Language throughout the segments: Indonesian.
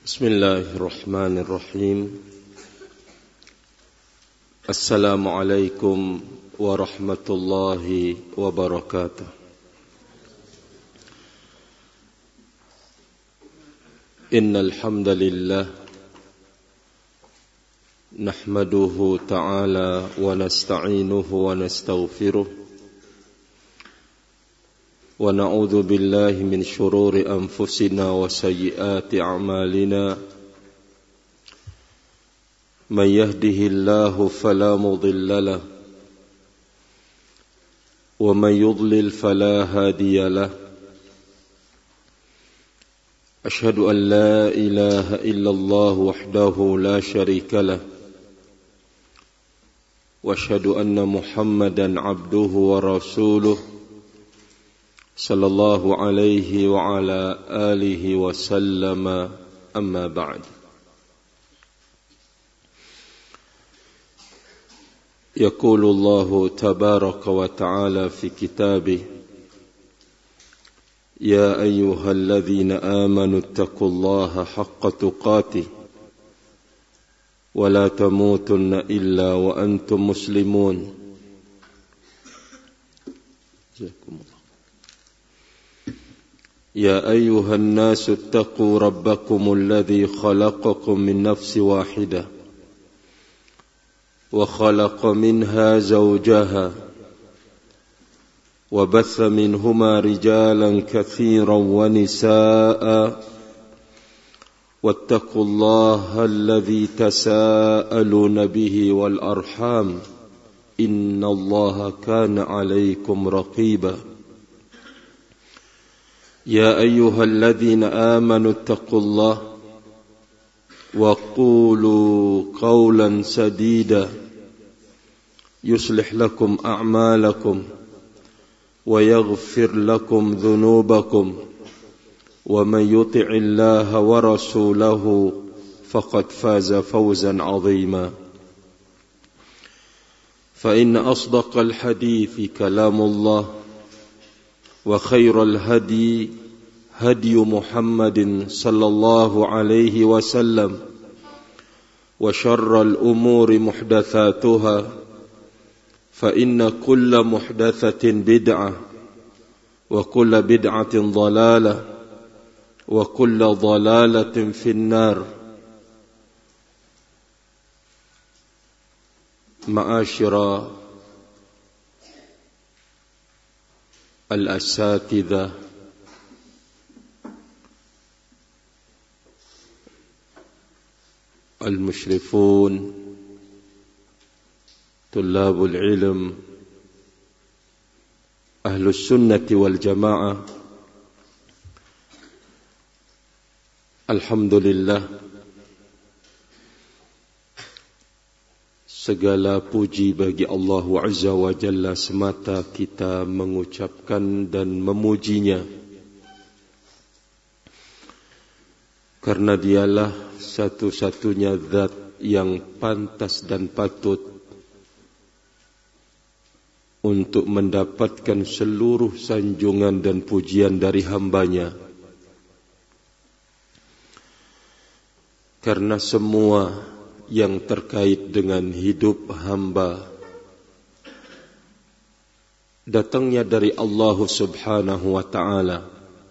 Bismillahirrahmanirrahim. Assalamualaikum warahmatullahi wabarakatuh. Innal hamdalillah nahmaduhu ta'ala wa nasta'inuhu wa nastaghfiruh wa na'udzu billahi min shururi anfusina wa sayyiati a'malina. Man yahdihillahu fala mudilla lahu wa man yudlil fala hadiya lahu. Ashhadu an la ilaha illallah wahdahu la sharika lahu wa ashhadu anna Muhammadan abduhu wa rasuluh sallallahu alaihi wa ala alihi wa sallama, amma ba'd. يقول الله تبارك وتعالى في كتابه: يا أيها الذين آمنوا اتقوا الله حق تقاته ولا تموتن إلا وأنتم مسلمون. يا أيها الناس اتقوا ربكم الذي خلقكم من نفس واحدة وخلق منها زوجها وبث منهما رجالا كثيرا ونساء واتقوا الله الذي تساءلون به والأرحام إن الله كان عليكم رقيبا. يا أيها الذين آمنوا اتقوا الله وقولوا قولا سديدا يصلح لكم أعمالكم ويغفر لكم ذنوبكم ومن يطع الله ورسوله فقد فاز فوزا عظيما. فإن أصدق الحديث كلام الله وخير الهدي هدي محمد صلى الله عليه وسلم وشر الأمور محدثاتها فإن كل محدثة بدعة وكل بدعة ضلالة وكل ضلالة في النار. معاشر الأساتذة المشرفون طلاب العلم أهل السنة والجماعة، alhamdulillah, segala puji bagi Allah Azza wa Jalla semata kita mengucapkan dan memujinya, karena dialah satu-satunya zat yang pantas dan patut untuk mendapatkan seluruh sanjungan dan pujian dari hambanya. Karena semua yang terkait dengan hidup hamba datangnya dari Allah Subhanahu wa ta'ala.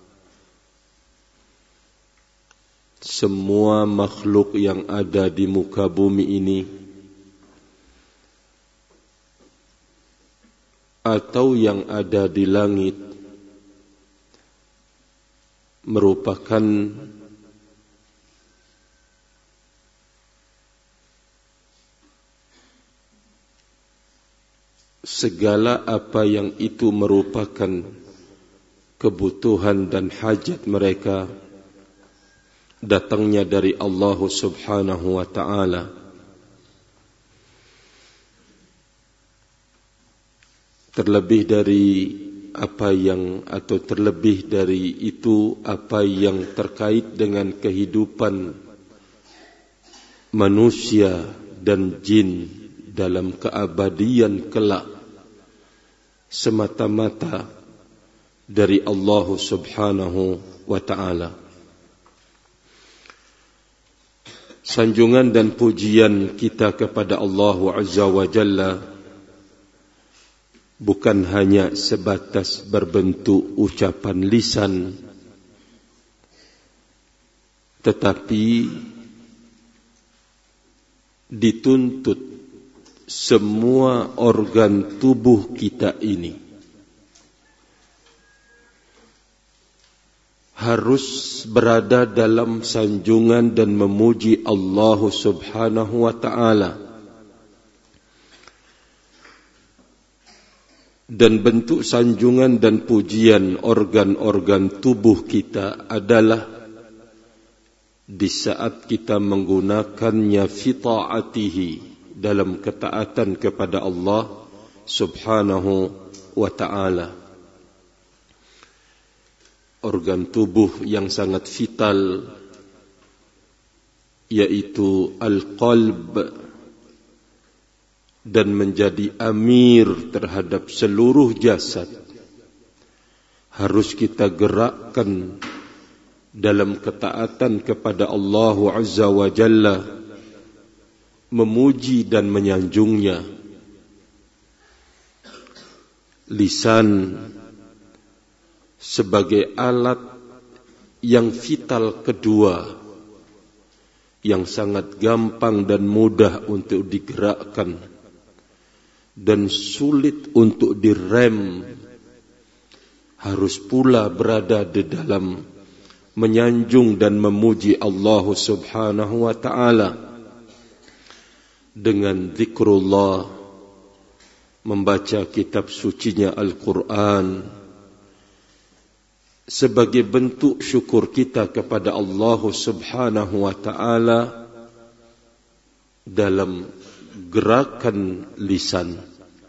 Semua makhluk yang ada di muka bumi ini atau yang ada di langit merupakan segala apa yang itu merupakan kebutuhan dan hajat mereka datangnya dari Allah Subhanahu wa ta'ala. Terlebih dari apa yang atau terlebih dari itu apa yang terkait dengan kehidupan manusia dan jin dalam keabadian kelak semata-mata dari Allah Subhanahu wa ta'ala. Sanjungan dan pujian kita kepada Allah Azza wa Jalla bukan hanya sebatas berbentuk ucapan lisan, tetapi dituntut semua organ tubuh kita ini harus berada dalam sanjungan dan memuji Allah Subhanahu wa ta'ala. Dan bentuk sanjungan dan pujian organ-organ tubuh kita adalah di saat kita menggunakannya fi ta'atihi, dalam ketaatan kepada Allah Subhanahu wa ta'ala. Organ tubuh yang sangat vital yaitu al-qalb, dan menjadi amir terhadap seluruh jasad harus kita gerakkan dalam ketaatan kepada Allah Azza wa Jalla, memuji dan menyanjungnya. Lisan sebagai alat yang vital kedua, yang sangat gampang dan mudah untuk digerakkan dan sulit untuk direm, harus pula berada di dalam menyanjung dan memuji Allah Subhanahu wa ta'ala dengan zikrullah, membaca kitab sucinya Al-Quran, sebagai bentuk syukur kita kepada Allah Subhanahu wa ta'ala dalam gerakan lisan.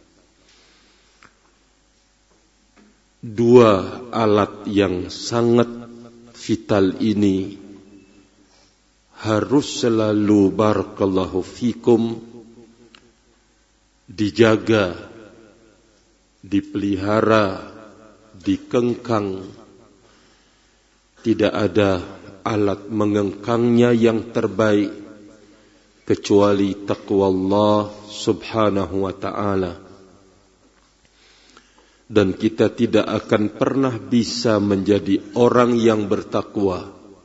Dua alat yang sangat vital ini harus selalu, barakallahu fikum, dijaga, dipelihara, dikengkang. Tidak ada alat mengengkangnya yang terbaik kecuali taqwa Allah Subhanahu wa ta'ala. Dan kita tidak akan pernah bisa menjadi orang yang bertakwa,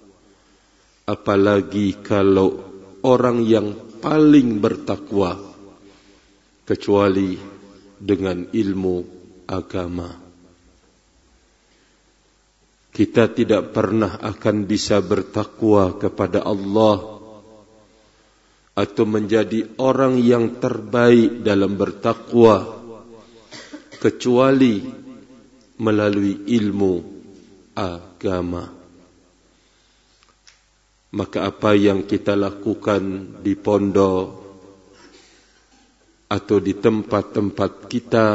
apalagi kalau orang yang paling bertakwa, kecuali dengan ilmu agama. Kita tidak pernah akan bisa bertakwa kepada Allah atau menjadi orang yang terbaik dalam bertakwa kecuali melalui ilmu agama. Maka apa yang kita lakukan di pondok atau di tempat-tempat kita,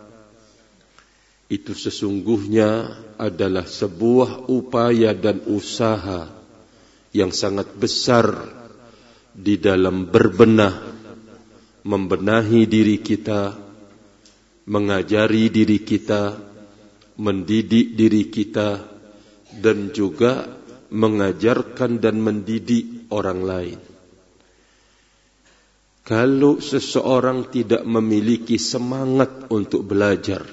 itu sesungguhnya adalah sebuah upaya dan usaha yang sangat besar di dalam berbenah, membenahi diri kita, mengajari diri kita, mendidik diri kita, dan juga mengajarkan dan mendidik orang lain. Kalau seseorang tidak memiliki semangat untuk belajar,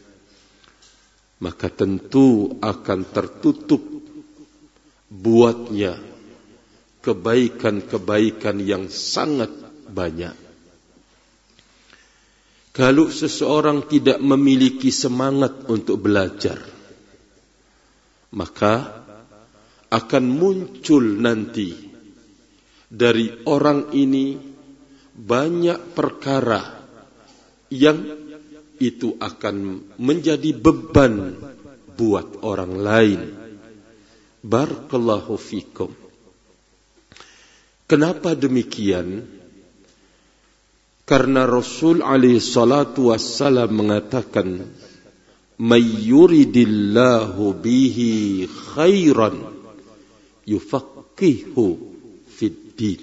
maka tentu akan tertutup buatnya kebaikan-kebaikan yang sangat banyak. Kalau seseorang tidak memiliki semangat untuk belajar, maka akan muncul nanti dari orang ini banyak perkara yang itu akan menjadi beban buat orang lain. Barakallahu fikum. Kenapa demikian? Karena Rasul alaihi salatu wassalam mengatakan, "May yuridillahu bihi khairan yufaqihu fid din."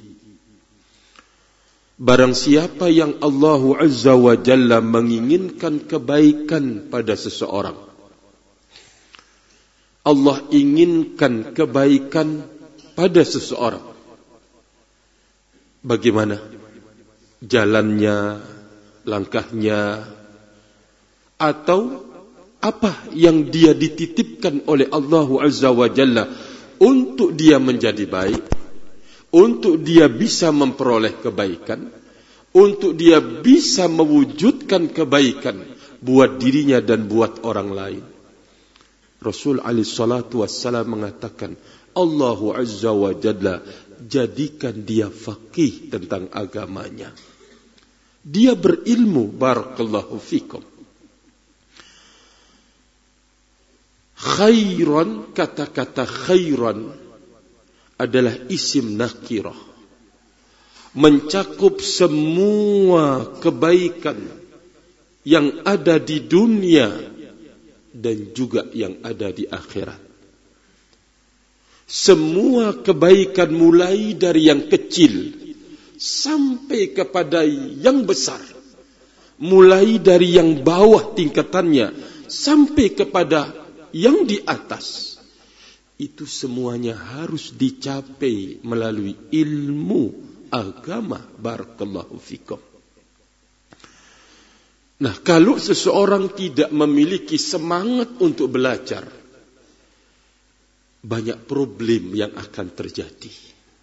Barang siapa yang Allah Azza wa Jalla menginginkan kebaikan pada seseorang, Allah inginkan kebaikan pada seseorang, bagaimana jalannya, langkahnya, atau apa yang dia dititipkan oleh Allah Azza wa Jalla untuk dia menjadi baik, untuk dia bisa memperoleh kebaikan, untuk dia bisa mewujudkan kebaikan buat dirinya dan buat orang lain. Rasul alaihi salatu wassalam mengatakan, Allah Azza wa Jalla jadikan dia faqih tentang agamanya. Dia berilmu, barakallahu fikum. Khairan, kata-kata khairan adalah isim nakirah, mencakup semua kebaikan yang ada di dunia dan juga yang ada di akhirat. Semua kebaikan mulai dari yang kecil sampai kepada yang besar, mulai dari yang bawah tingkatannya sampai kepada yang di atas, itu semuanya harus dicapai melalui ilmu agama. Barakallahu fikum. Nah, kalau seseorang tidak memiliki semangat untuk belajar, banyak problem yang akan terjadi.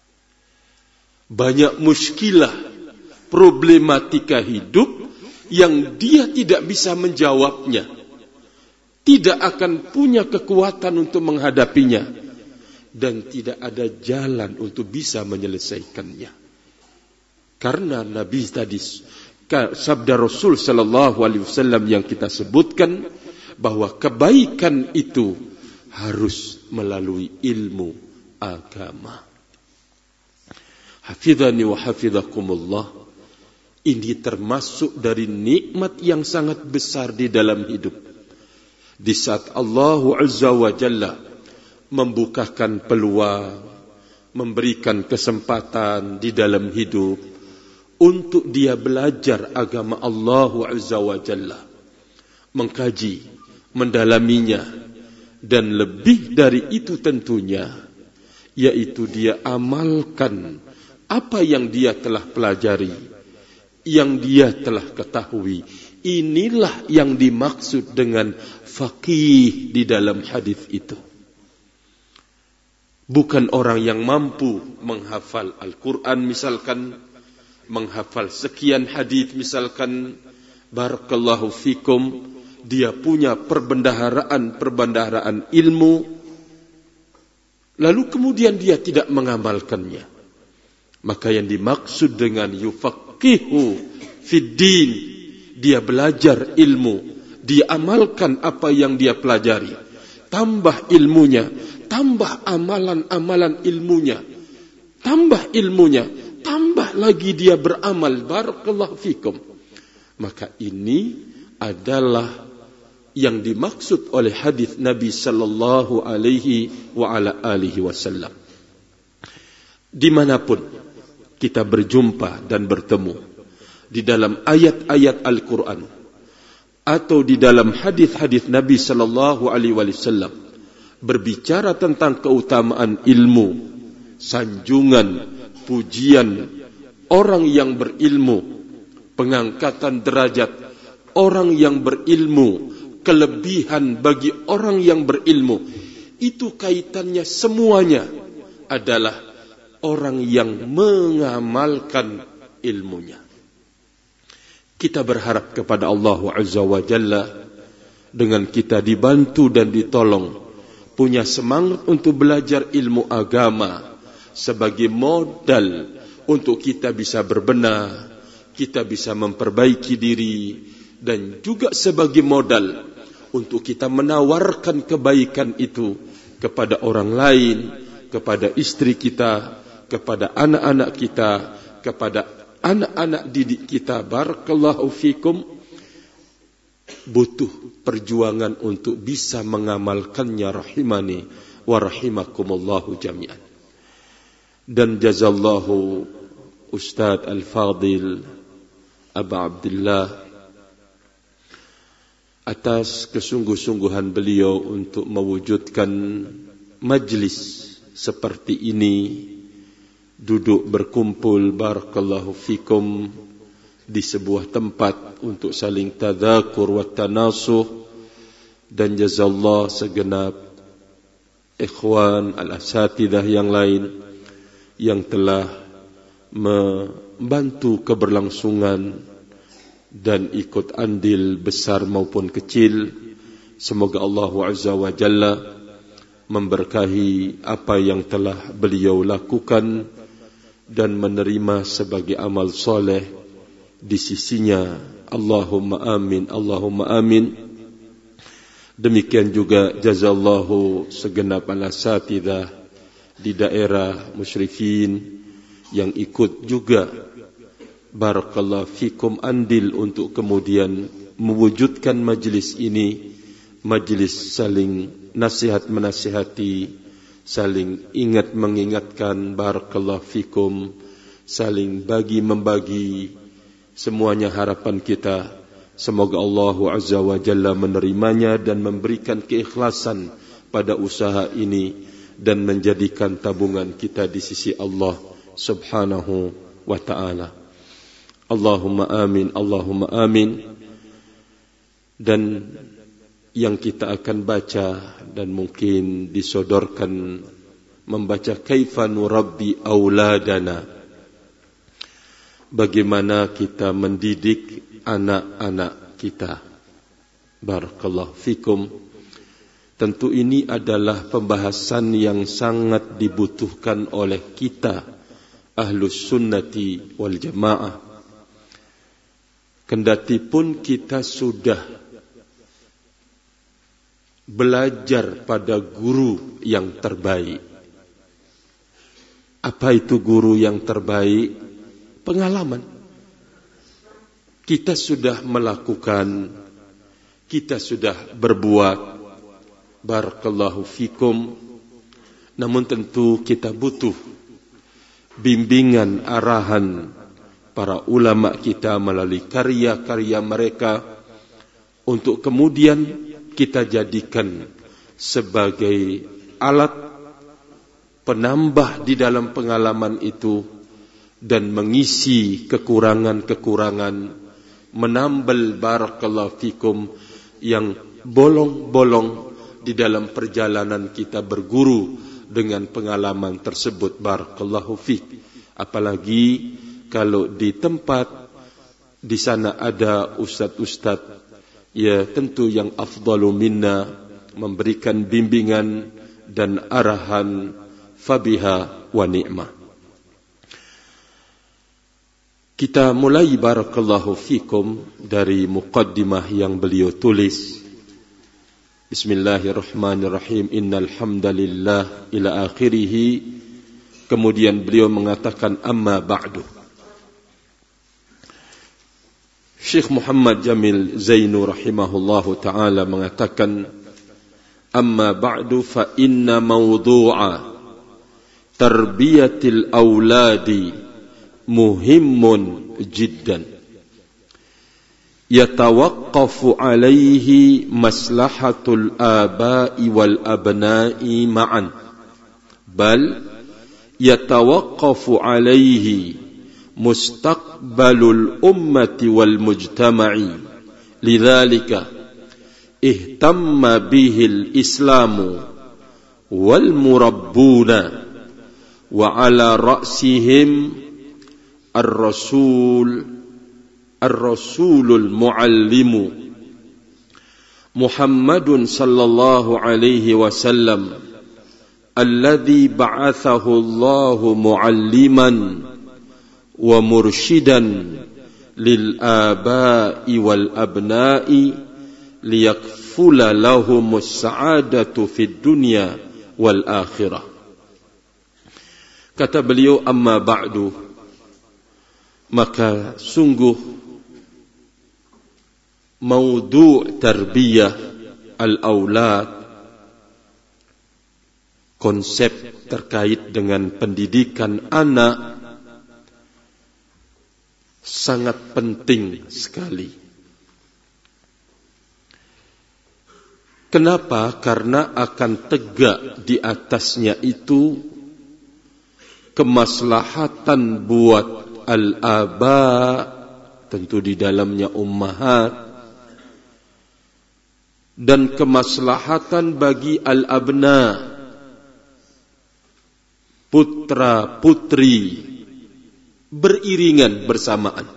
Banyak muskilah, problematika hidup yang dia tidak bisa menjawabnya, tidak akan punya kekuatan untuk menghadapinya, dan tidak ada jalan untuk bisa menyelesaikannya. Karena Nabi tadi, sabda Rasul sallallahu alaihi wasallam yang kita sebutkan, bahwa kebaikan itu harus melalui ilmu agama. Hafidhani wa hafidhakumullah. Ini termasuk dari nikmat yang sangat besar di dalam hidup. Di saat Allah Azza wa Jalla membukakan peluang, memberikan kesempatan di dalam hidup untuk dia belajar agama Allah Azza wa Jalla, mengkaji, mendalaminya, dan lebih dari itu tentunya, yaitu dia amalkan apa yang dia telah pelajari, yang dia telah ketahui. Inilah yang dimaksud dengan faqih di dalam hadis itu. Bukan orang yang mampu menghafal Al-Quran misalkan, menghafal sekian hadis misalkan, barakallahu fikum, dia punya perbendaharaan ilmu, lalu kemudian dia tidak mengamalkannya. Maka yang dimaksud dengan yufaqihu fid din, dia belajar ilmu, dia amalkan apa yang dia pelajari, tambah ilmunya, tambah amalan-amalan ilmunya, tambah ilmunya, tambah lagi dia beramal, barakallahu fikum. Maka ini adalah yang dimaksud oleh hadis Nabi sallallahu alaihi wa ala alihi wasallam. Dimanapun kita berjumpa dan bertemu, di dalam ayat-ayat Al-Quran atau di dalam hadis-hadis Nabi sallallahu alaihi wasallam berbicara tentang keutamaan ilmu, sanjungan, pujian orang yang berilmu, pengangkatan derajat orang yang berilmu, kelebihan bagi orang yang berilmu, itu kaitannya semuanya adalah orang yang mengamalkan ilmunya. Kita berharap kepada Allah Azza wa Jalla, dengan kita dibantu dan ditolong, punya semangat untuk belajar ilmu agama sebagai modal untuk kita bisa berbenah, kita bisa memperbaiki diri, dan juga sebagai modal untuk kita menawarkan kebaikan itu kepada orang lain, kepada istri kita, kepada anak-anak kita, kepada anak-anak didik kita. Barakallahu fikum. Butuh perjuangan untuk bisa mengamalkannya, rahimani wa rahimakumullahu jami'an. Dan jazallahu Ustaz Al-Fadil Aba Abdullah atas kesungguh-sungguhan beliau untuk mewujudkan majlis seperti ini duduk berkumpul barakallahu fikum di sebuah tempat untuk saling tadzakur wa tanasuh, dan jazallah segenap ikhwan al-asatidah yang lain yang telah membantu keberlangsungan dan ikut andil besar maupun kecil. Semoga Allah Azza wa Jalla memberkahi apa yang telah beliau lakukan dan menerima sebagai amal soleh di sisinya. Allahumma amin, Allahumma amin. Demikian juga jazallahu segenap al-asatidah di daerah musyrifin yang ikut juga barakallahu fikum andil untuk kemudian mewujudkan majlis ini, majlis saling nasihat menasihati, saling ingat mengingatkan barakallahu fikum, saling bagi membagi. Semuanya harapan kita semoga Allah Azza wa Jalla menerimanya dan memberikan keikhlasan pada usaha ini dan menjadikan tabungan kita di sisi Allah Subhanahu wa ta'ala. Allahumma amin, Allahumma amin. Dan yang kita akan baca dan mungkin disodorkan membaca kaifa nurabbi auladana, bagaimana kita mendidik anak-anak kita. Barakallahu fikum. Tentu ini adalah pembahasan yang sangat dibutuhkan oleh kita Ahlus Sunnati wal Jamaah. Kendati pun kita sudah belajar pada guru yang terbaik. Apa itu guru yang terbaik? Pengalaman. Kita sudah melakukan, kita sudah berbuat, barakallahu fikum. Namun tentu kita butuh bimbingan, arahan para ulama kita melalui karya-karya mereka untuk kemudian kita jadikan sebagai alat penambah di dalam pengalaman itu dan mengisi kekurangan-kekurangan, menambal barakallahu fikum yang bolong-bolong di dalam perjalanan kita berguru dengan pengalaman tersebut. Barakallahu fik. Apalagi kalau di tempat di sana ada ustaz-ustaz, ya tentu yang afdalu minna memberikan bimbingan dan arahan, fabiha wa ni'mah. Kita mulai barakallahu fikum dari muqaddimah yang beliau tulis. Bismillahirrahmanirrahim. Innal hamdalillah ila akhirih. Kemudian beliau mengatakan amma ba'du. Syekh Muhammad Jamil Zainu rahimahullahu ta'ala mengatakan, amma ba'du fa inna mawdu'a tarbiyatil awladi muhimmun jiddan yatawaqqafu alaihi maslahatul aba'i wal abna'i ma'an bal yatawaqqafu alaihi mustaqbalul ummati wal mujtama'i lidzalika ihtamma bihil islamu wal murabbuna wa ala ra'sihim ar-rasulul muallimu Muhammadun sallallahu alaihi wasallam alladhi ba'athahu Allahu mualliman wa mursyidan lil aba'i wal abna'i liyakfula lahumus sa'adatu fid dunya wal akhirah. Kata beliau, amma ba'du, maka sungguh maudhu' tarbiyah al-aulad, konsep terkait dengan pendidikan anak sangat penting sekali. Kenapa? Karena akan tegak di atasnya itu kemaslahatan buat al-aba, tentu di dalamnya ummahat, dan kemaslahatan bagi al-abna, putra putri, beriringan bersamaan.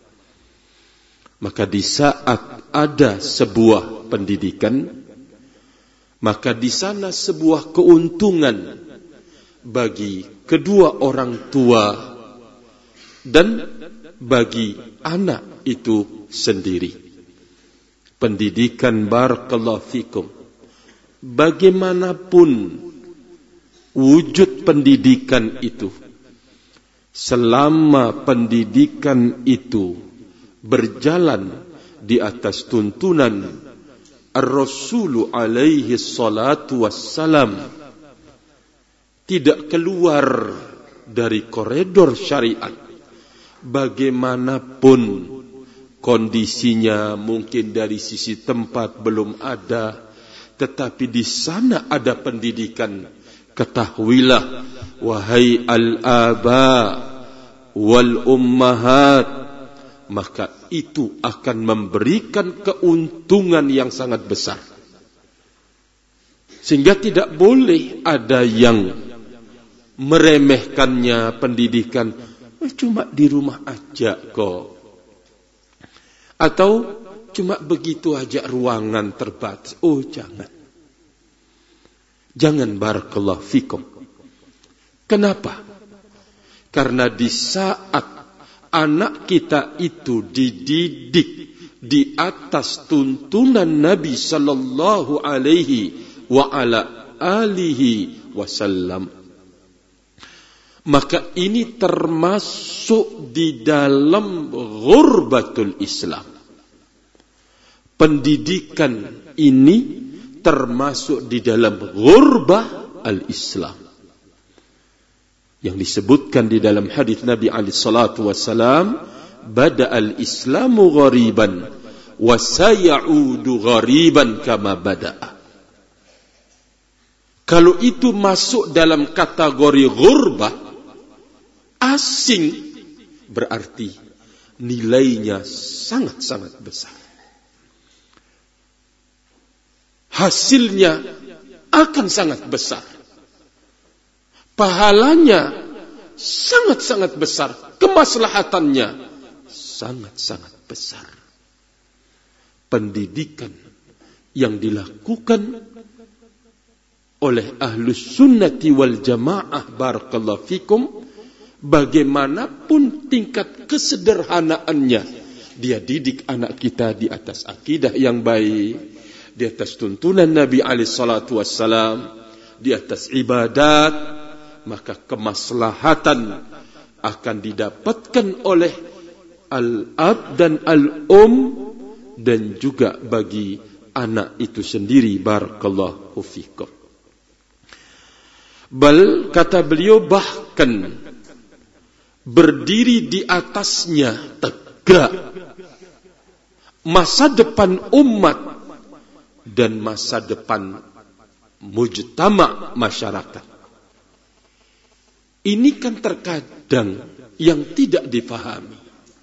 Maka di saat ada sebuah pendidikan, maka di sana sebuah keuntungan bagi kedua orang tua dan bagi anak itu sendiri. Pendidikan, barakallahu fikum, bagaimanapun wujud pendidikan itu, selama pendidikan itu berjalan di atas tuntunan Ar-Rasulu alaihi salatu wassalam, tidak keluar dari koridor syariat, bagaimanapun kondisinya, mungkin dari sisi tempat belum ada, tetapi di sana ada pendidikan. Ketahuilah, wahai al-aba wal ummahat, maka itu akan memberikan keuntungan yang sangat besar. Sehingga tidak boleh ada yang meremehkannya pendidikan. Cuma di rumah aja kok. Atau cuma begitu aja ruangan terbatas. Oh, jangan. Jangan, barakallahu fikum. Kenapa? Karena di saat anak kita itu dididik di atas tuntunan Nabi sallallahu alaihi wa ala alihi wasallam, maka ini termasuk di dalam ghurbatul Islam. Pendidikan ini termasuk di dalam ghurbah al-Islam, yang disebutkan di dalam hadis Nabi alaihi salatu wassalam, bada al-Islamu ghariban wa sayaudu ghariban kama bada'a. Kalau itu masuk dalam kategori ghurbah, asing, berarti nilainya sangat-sangat besar. Hasilnya akan sangat besar. Pahalanya sangat-sangat besar. Kemaslahatannya sangat-sangat besar. Pendidikan yang dilakukan oleh ahlus sunnati wal jamaah, barakallahu fikum, bagaimanapun tingkat kesederhanaannya, dia didik anak kita di atas akidah yang baik, di atas tuntunan Nabi alaihi salatu wassalam, di atas ibadat, maka kemaslahatan akan didapatkan oleh al-ab dan al-um, dan juga bagi anak itu sendiri, barakallahu fikum. Bal, kata beliau, bahkan berdiri di atasnya tegak masa depan umat dan masa depan mujtama, masyarakat. Ini kan terkadang yang tidak dipahami.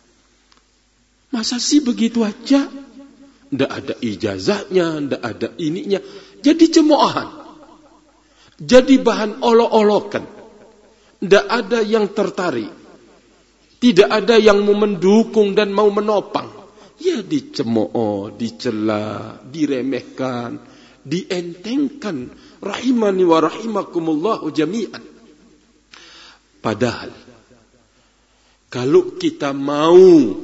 Masa sih begitu aja? Tidak ada ijazahnya, tidak ada ininya. Jadi cemoohan. Jadi bahan olok-olokan. Tidak ada yang tertarik. Tidak ada yang mau mendukung dan mau menopang. Ya dicemooh, dicela, diremehkan, dientengkan. Rahimani wa rahimakumullahu jami'an. Padahal kalau kita mau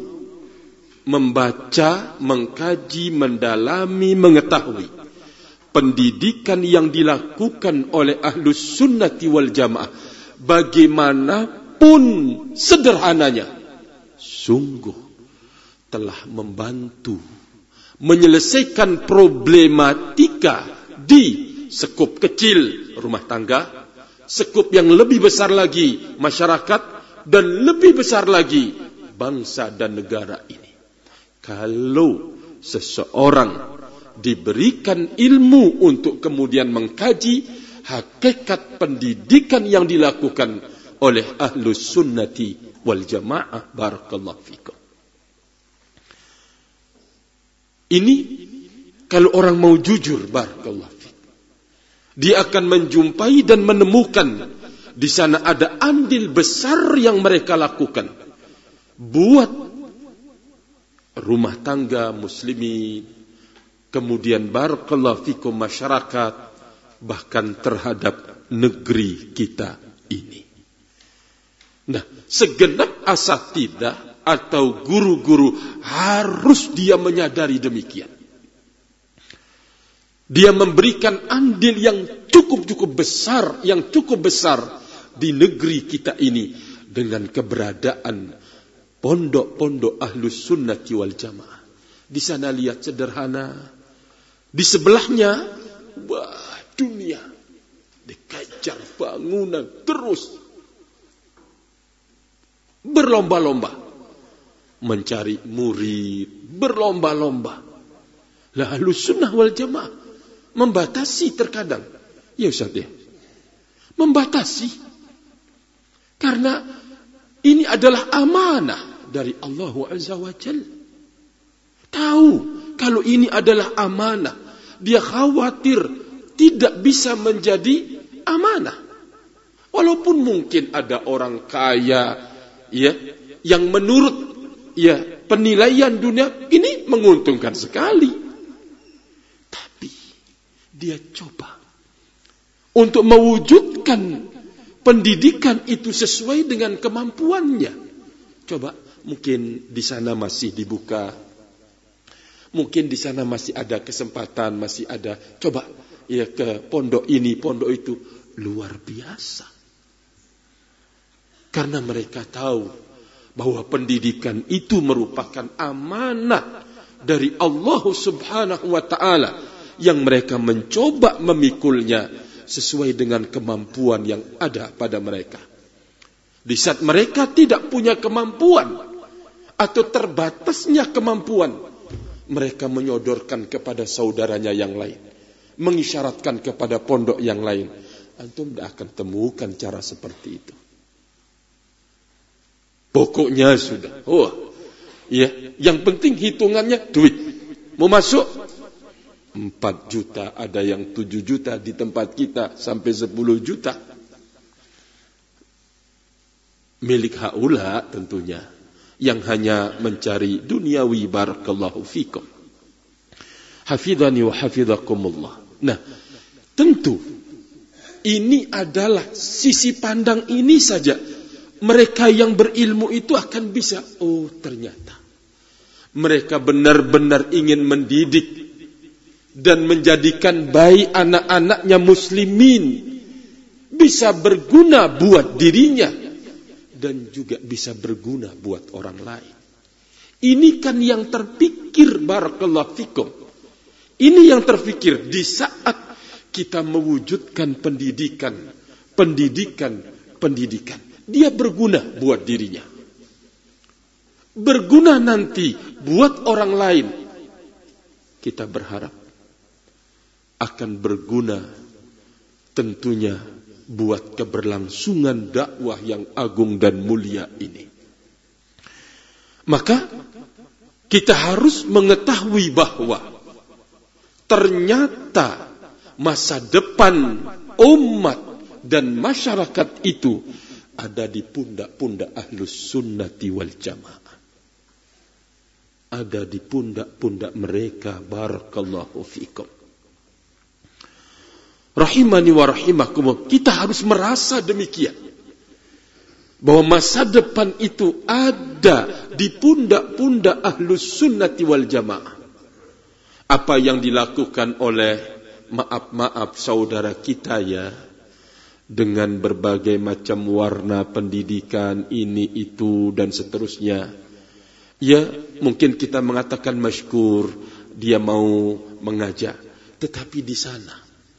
membaca, mengkaji, mendalami, mengetahui pendidikan yang dilakukan oleh ahlus sunnati wal jamaah, bagaimanapun sederhananya, sungguh telah membantu menyelesaikan problematika di sekup kecil rumah tangga, sekup yang lebih besar lagi masyarakat, dan lebih besar lagi bangsa dan negara ini. Kalau seseorang diberikan ilmu untuk kemudian mengkaji hakikat pendidikan yang dilakukan oleh ahlus sunnati wal jamaah. Barakallahu fikum. Ini kalau orang mau jujur, barakallahu fikum, dia akan menjumpai dan menemukan di sana ada andil besar yang mereka lakukan buat rumah tangga muslimin, kemudian barakallahu fikum masyarakat, bahkan terhadap negeri kita ini. Nah, segenap asatidzah atau guru-guru harus dia menyadari demikian. Dia memberikan andil yang cukup besar, di negeri kita ini dengan keberadaan pondok-pondok ahlus sunnati wal jamaah. Di sana lihat sederhana, di sebelahnya wah dunia, dikejar bangunan terus, berlomba-lomba mencari murid, berlomba-lomba. Lah ahlus sunnah wal jamaah membatasi terkadang, ya Ustaz ya, membatasi karena ini adalah amanah dari Allah Azza wa Jalla. Tahu kalau ini adalah amanah, dia khawatir tidak bisa menjadi amanah. Walaupun mungkin ada orang kaya ya yang menurut ya penilaian dunia ini menguntungkan sekali, tapi dia coba untuk mewujudkan pendidikan itu sesuai dengan kemampuannya. Coba, mungkin di sana masih dibuka, mungkin di sana masih ada kesempatan, masih ada, coba ya ke pondok ini, pondok itu, luar biasa. Karena mereka tahu bahwa pendidikan itu merupakan amanah dari Allah Subhanahu wa ta'ala yang mereka mencoba memikulnya sesuai dengan kemampuan yang ada pada mereka. Di saat mereka tidak punya kemampuan atau terbatasnya kemampuan, mereka menyodorkan kepada saudaranya yang lain, mengisyaratkan kepada pondok yang lain. Antum tidak akan temukan cara seperti itu. Pokoknya sudah, ya, yang penting hitungannya duit. Mau masuk 4 juta, ada yang 7 juta di tempat kita sampai 10 juta. Milik haula tentunya yang hanya mencari duniawi. Barakallahu fikum. Hafidhani wa hafidhakumullah. Nah, tentu ini adalah sisi pandang ini saja. Mereka yang berilmu itu akan bisa, oh ternyata mereka benar-benar ingin mendidik dan menjadikan baik anak-anaknya muslimin bisa berguna buat dirinya dan juga bisa berguna buat orang lain. Ini kan yang terpikir, barakallahu fikum. Ini yang terpikir di saat kita mewujudkan pendidikan. Dia berguna buat dirinya, berguna nanti buat orang lain. Kita berharap akan berguna tentunya buat keberlangsungan dakwah yang agung dan mulia ini. Maka kita harus mengetahui bahwa ternyata masa depan umat dan masyarakat itu ada di pundak-pundak ahlus sunnati wal jamaah. Ada di pundak-pundak mereka. Barakallahu fikum. Rahimani wa rahimakumullah. Kita harus merasa demikian, bahwa masa depan itu ada di pundak-pundak ahlus sunnati wal jamaah. Apa yang dilakukan oleh maaf saudara kita ya, dengan berbagai macam warna pendidikan ini itu dan seterusnya, ya mungkin kita mengatakan masykur, dia mau mengajak, tetapi di sana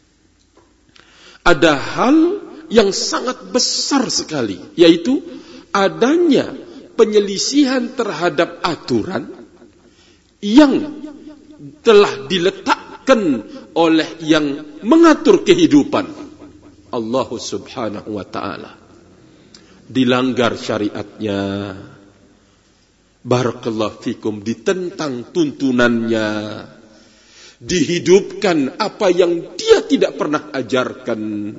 ada hal yang sangat besar sekali, yaitu adanya penyelisihan terhadap aturan yang telah diletakkan oleh yang mengatur kehidupan, Allah Subhanahu wa ta'ala. dilanggar syariatnya. Barakallahu fikum, ditentang tuntunannya, dihidupkan apa yang dia tidak pernah ajarkan.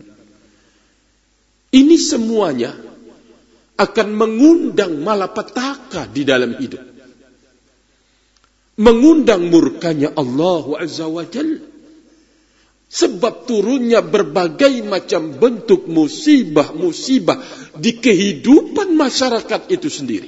Ini semuanya akan mengundang malapetaka di dalam hidup, mengundang murkanya Allah Azza wa Jalla. Sebab turunnya berbagai macam bentuk musibah-musibah di kehidupan masyarakat itu sendiri.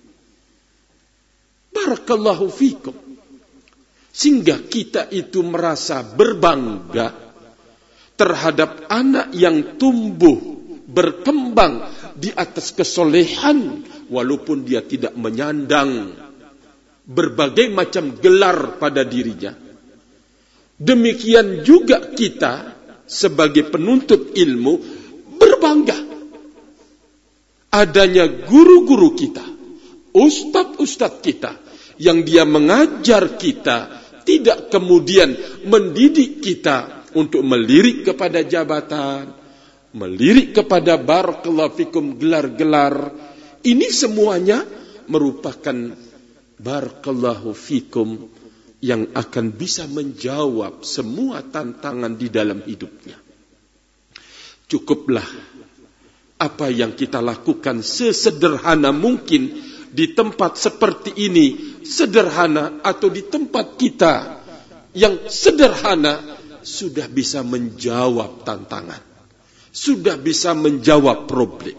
Barakallahu fikum. Sehingga kita itu merasa berbangga terhadap anak yang tumbuh, berkembang di atas kesolehan, walaupun dia tidak menyandang berbagai macam gelar pada dirinya. Demikian juga kita sebagai penuntut ilmu berbangga adanya guru-guru kita, ustadz-ustadz kita, yang dia mengajar kita, tidak kemudian mendidik kita untuk melirik kepada jabatan, melirik kepada barakallahu fikum gelar-gelar. Ini semuanya merupakan barakallahu fikum yang akan bisa menjawab semua tantangan di dalam hidupnya. Cukuplah apa yang kita lakukan sesederhana mungkin di tempat seperti ini, sederhana, atau di tempat kita yang sederhana, sudah bisa menjawab tantangan, sudah bisa menjawab problem.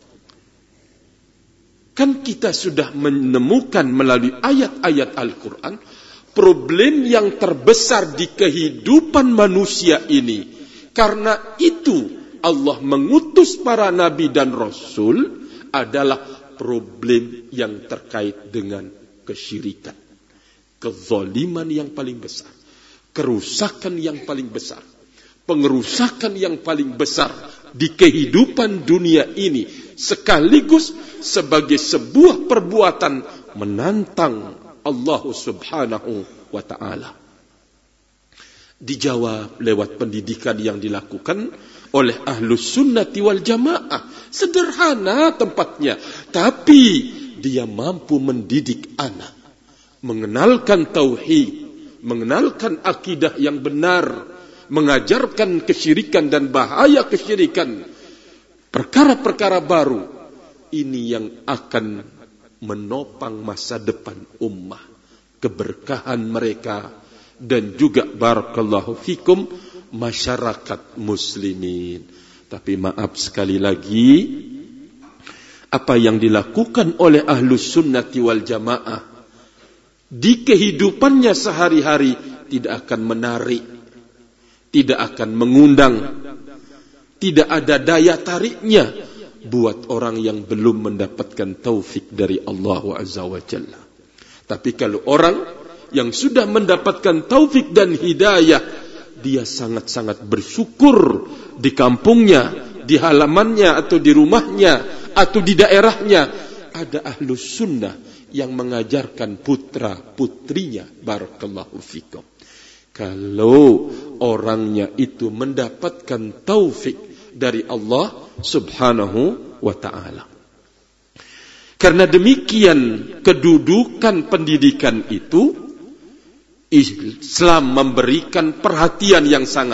Kan kita sudah menemukan melalui ayat-ayat Al-Quran problem yang terbesar di kehidupan manusia ini. Karena itu Allah mengutus para nabi dan rasul adalah problem yang terkait dengan kesyirikan, kezaliman yang paling besar, kerusakan yang paling besar, pengerusakan yang paling besar di kehidupan dunia ini, sekaligus sebagai sebuah perbuatan menantang Allah subhanahu wa ta'ala. Dijawab lewat pendidikan yang dilakukan oleh Ahlus Sunnati wal Jamaah. Sederhana tempatnya, tapi dia mampu mendidik anak, mengenalkan tauhid, mengenalkan akidah yang benar, mengajarkan kesyirikan dan bahaya kesyirikan, perkara-perkara baru. Ini yang akan menopang masa depan ummah, keberkahan mereka, dan juga barakallahu fikum masyarakat muslimin. Tapi maaf sekali lagi, apa yang dilakukan oleh Ahlus Sunnati wal Jamaah di kehidupannya sehari-hari tidak akan menarik, tidak akan mengundang, tidak ada daya tariknya buat orang yang belum mendapatkan taufik dari Allah Azza wa Jalla. Tapi kalau orang yang sudah mendapatkan taufik dan hidayah, dia sangat-sangat bersyukur di kampungnya, di halamannya, atau di rumahnya, atau di daerahnya ada Ahlus Sunnah yang mengajarkan putra putrinya. Barakallahu fikum. Kalau orangnya itu mendapatkan taufik dari Allah subhanahu wa ta'ala. Karena demikian kedudukan pendidikan itu, Islam memberikan perhatian yang sangat.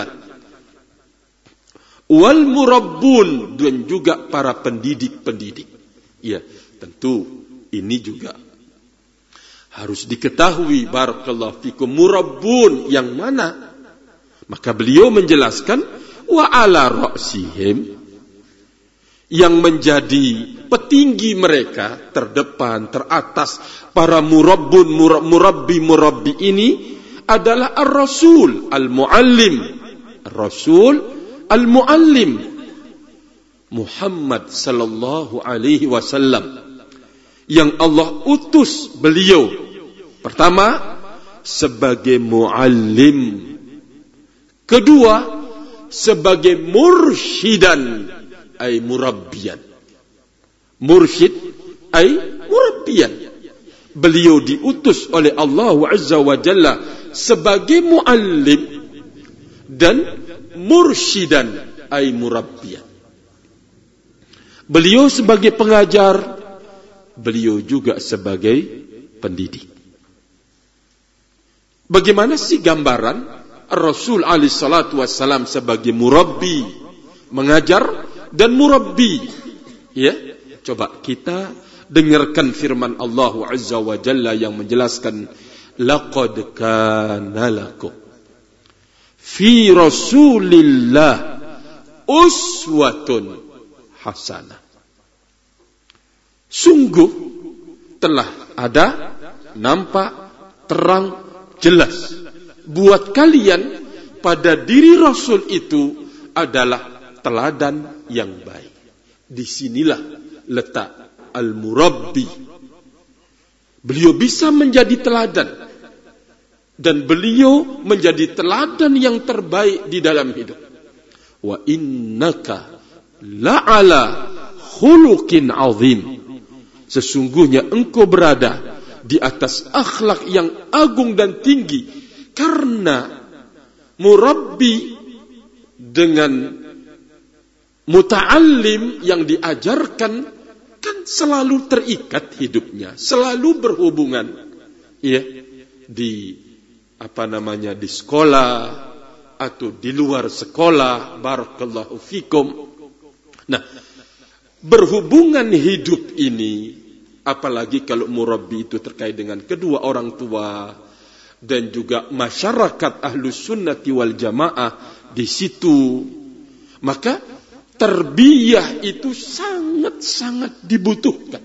Wal murabbun, dan juga para pendidik-pendidik. Ya, tentu ini juga harus diketahui. Barakallahu fikum, murabbun yang mana? Maka beliau menjelaskan, wa ala ra'sihim, yang menjadi petinggi mereka, terdepan, teratas, para murabbi ini adalah ar-rasul al-muallim, ar-rasul al-muallim Muhammad sallallahu alaihi wasallam, yang Allah utus beliau pertama sebagai muallim, kedua sebagai mursyidan ay murabbiyan. Mursyid ay murabbiyan. Beliau diutus oleh Allah Azza wa Jalla sebagai muallim dan mursyidan ay murabbiyan. Beliau sebagai pengajar, beliau juga sebagai pendidik. Bagaimana sih gambaran Rasul alaihi salatu wassalam sebagai murabbi, mengajar dan murabbi? Ya, coba kita dengarkan firman Allah Azza wa Jalla yang menjelaskan, laqad kana lakum fi Rasulillah uswatun hasanah. Sungguh telah ada, nampak, terang, jelas buat kalian pada diri Rasul itu adalah teladan yang baik. Disinilah letak al-murabbi. Beliau bisa menjadi teladan, dan beliau menjadi teladan yang terbaik di dalam hidup. Wa innaka la'ala khuluqin azim. Sesungguhnya engkau berada di atas akhlak yang agung dan tinggi, karena murabbi dengan muta'allim yang diajarkan kan selalu terikat hidupnya, selalu berhubungan, ya, di di sekolah atau di luar sekolah. Barakallahu fikum. Nah, berhubungan hidup ini, apalagi kalau murabbi itu terkait dengan kedua orang tua dan juga masyarakat ahlus sunnati wal jamaah di situ, maka tarbiyah itu sangat-sangat dibutuhkan.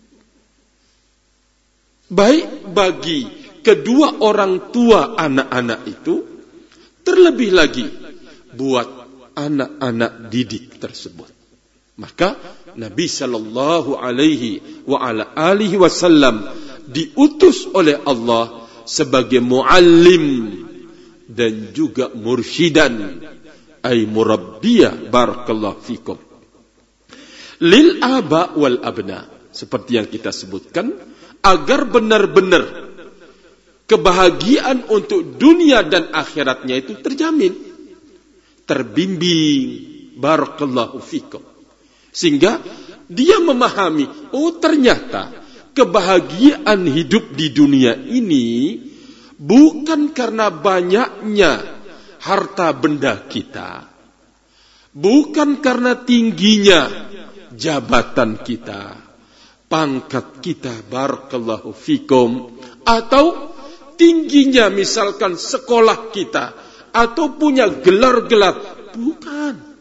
Baik bagi kedua orang tua anak-anak itu, terlebih lagi buat anak-anak didik tersebut. Maka Nabi sallallahu alaihi wa ala alihi wasallam diutus oleh Allah sebagai muallim dan juga mursyidan, ay murabbiyah. Barakallahu fikum. Lil aba wal abna, seperti yang kita sebutkan, agar benar-benar kebahagiaan untuk dunia dan akhiratnya itu terjamin, terbimbing. Barakallahu fikum. Sehingga dia memahami, oh ternyata kebahagiaan hidup di dunia ini bukan karena banyaknya harta benda kita, bukan karena tingginya jabatan kita, pangkat kita, barakallahu fikum, atau tingginya misalkan sekolah kita, atau punya gelar-gelar. Bukan.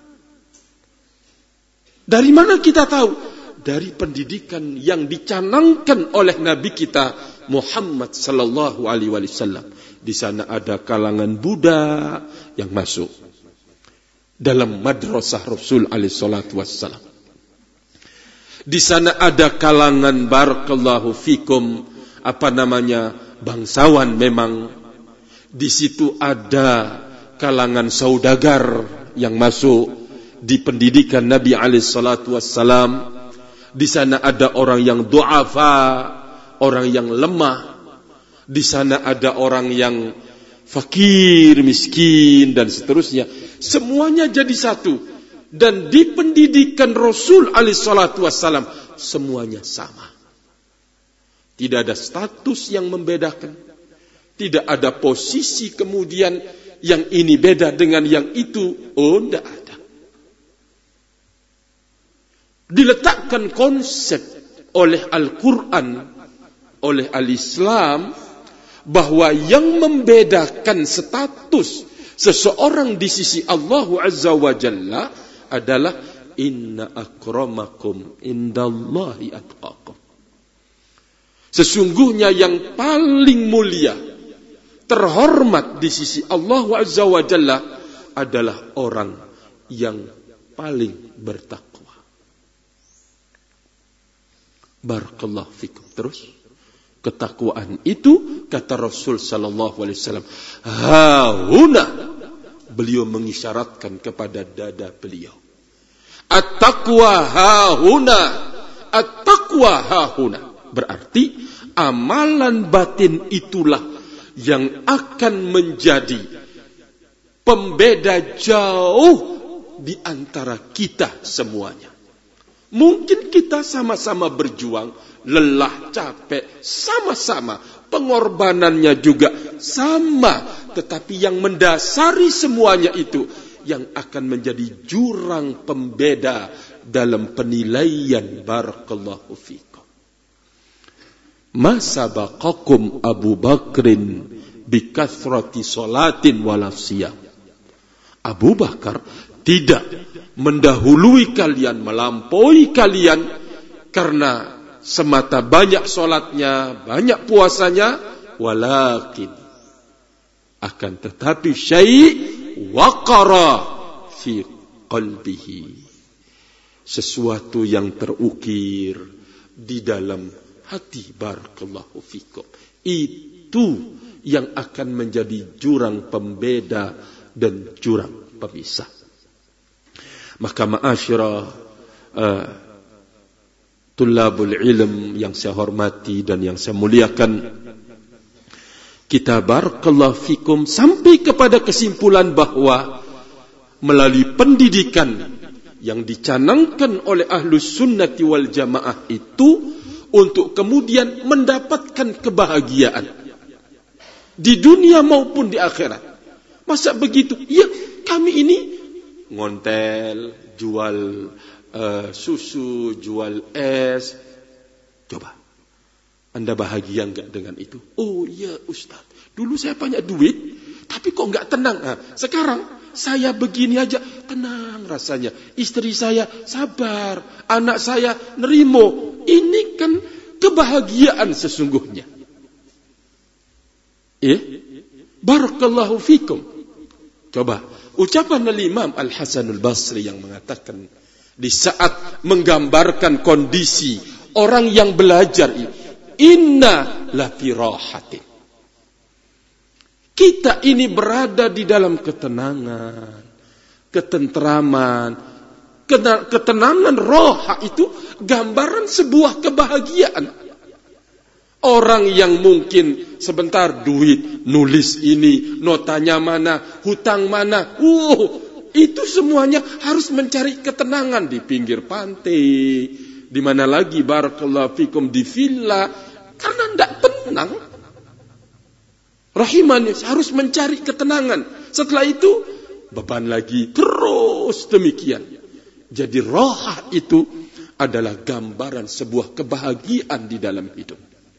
Dari mana kita tahu? Dari pendidikan yang dicanangkan oleh Nabi kita Muhammad sallallahu alaihi wasallam. Di sana ada kalangan Buddha yang masuk dalam madrasah Rasul alaihi salatu wassalam. Di sana ada kalangan, barakallahu fikum, bangsawan memang. Di situ ada kalangan saudagar yang masuk di pendidikan Nabi alaihi salatu wassalam. Di sana ada orang yang du'afa, orang yang lemah. Di sana ada orang yang fakir, miskin, dan seterusnya. Semuanya jadi satu. Dan di pendidikan Rasul alaihi salatu wassalam, semuanya sama. Tidak ada status yang membedakan. Tidak ada posisi kemudian yang ini beda dengan yang itu. Oh, tidak ada. Diletakkan konsep oleh Al-Quran, oleh Al-Islam, bahwa yang membedakan status seseorang di sisi Allah Azza wa Jalla adalah inna akramakum indallahi atqakum. Sesungguhnya yang paling mulia, terhormat di sisi Allah Azza wa Jalla adalah orang yang paling bertakwa. Barakallahu fikum. Terus, ketakwaan itu, kata Rasul sallallahu alaihi wasallam, hauna, beliau mengisyaratkan kepada dada beliau. At-taqwa hauna, at-taqwa hauna. Berarti amalan batin itulah yang akan menjadi pembeda jauh di antara kita semuanya. Mungkin kita sama-sama berjuang, lelah, capek, sama-sama. Pengorbanannya juga sama. Tetapi yang mendasari semuanya itu, yang akan menjadi jurang pembeda dalam penilaian. Barakallahu fikum. Ma sabaqakum Abu Bakrin bikathrati salatin walafsiyam. Abu Bakar tidak mendahului kalian, melampaui kalian karena semata banyak solatnya, banyak puasanya, walakin akan tetapi syai' waqara fi qalbihi, sesuatu yang terukir di dalam hati. Barakallahu fikum. Itu yang akan menjadi jurang pembeda dan jurang pemisah. Maka ma'asyira tullabul ilm yang saya hormati dan yang saya muliakan, kita barakallahu fikum sampai kepada kesimpulan bahwa melalui pendidikan yang dicanangkan oleh ahlus sunnati wal jamaah itu untuk kemudian mendapatkan kebahagiaan di dunia maupun di akhirat. Masa begitu? Ya, kami ini ngontel, jual susu, jual es. Coba, Anda bahagia enggak dengan itu? Oh iya Ustaz, dulu saya banyak duit, tapi kok enggak tenang. Nah, sekarang saya begini aja, tenang rasanya. Istri saya sabar, anak saya nerimo. Ini kan kebahagiaan sesungguhnya. Barakallahu fikum. Coba, ucapan Imam Al-Hasan Al-Basri yang mengatakan di saat menggambarkan kondisi orang yang belajar, inna lafi rahatin. Kita ini berada di dalam ketenangan, ketentraman. Ketenangan roha itu gambaran sebuah kebahagiaan. Orang yang mungkin sebentar duit, nulis ini, notanya mana, hutang mana. Itu semuanya harus mencari ketenangan di pinggir pantai. Di mana lagi barakallahu fikum, di villa. Karena tidak tenang. Rahimani harus mencari ketenangan. Setelah itu beban lagi, terus demikian. Jadi roha itu adalah gambaran sebuah kebahagiaan di dalam hidup.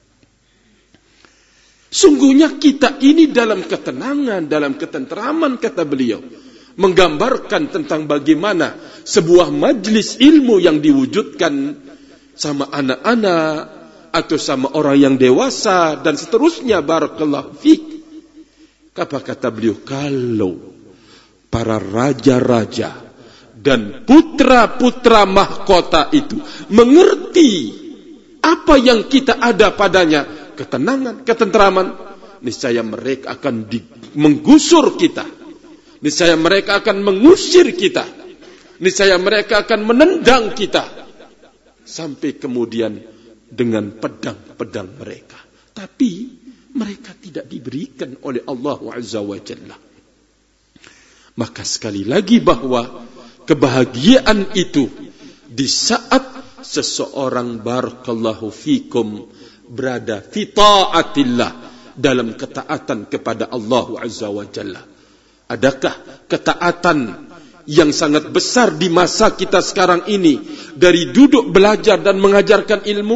Sungguhnya kita ini dalam ketenangan, dalam ketenteraman, kata beliau, menggambarkan tentang bagaimana sebuah majlis ilmu yang diwujudkan sama anak-anak atau sama orang yang dewasa dan seterusnya. Barakallahu fiik. Apa kata beliau? Kalau para raja-raja dan putra-putra mahkota itu mengerti apa yang kita ada padanya, ketenangan, ketenteraman, niscaya mereka akan menggusur kita. Niscaya mereka akan mengusir kita. Niscaya mereka akan menendang kita. Sampai kemudian dengan pedang-pedang mereka. Tapi mereka tidak diberikan oleh Allah Azza wa Jalla. Maka sekali lagi bahwa kebahagiaan itu di saat seseorang barakallahu fikum berada fi ta'atillah, dalam ketaatan kepada Allah Azza wa Jalla. Adakah ketaatan yang sangat besar di masa kita sekarang ini dari duduk belajar dan mengajarkan ilmu?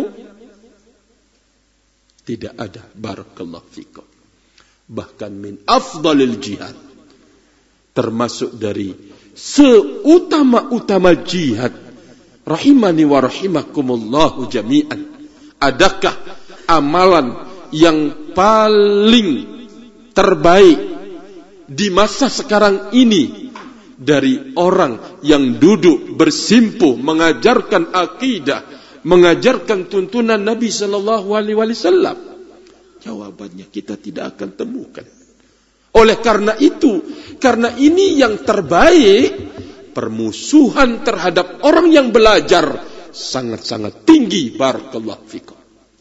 Tidak ada. Barakallahu fikum. Bahkan min afdalil jihad, termasuk dari seutama-utama jihad, rahimani wa rahimakumullahu jami'an. Adakah amalan yang paling terbaik di masa sekarang ini dari orang yang duduk bersimpuh mengajarkan akidah, mengajarkan tuntunan Nabi sallallahu alaihi wasallam? Jawabannya kita tidak akan temukan. Oleh karena itu, karena ini yang terbaik, permusuhan terhadap orang yang belajar sangat-sangat tinggi. Barakallahu fikum.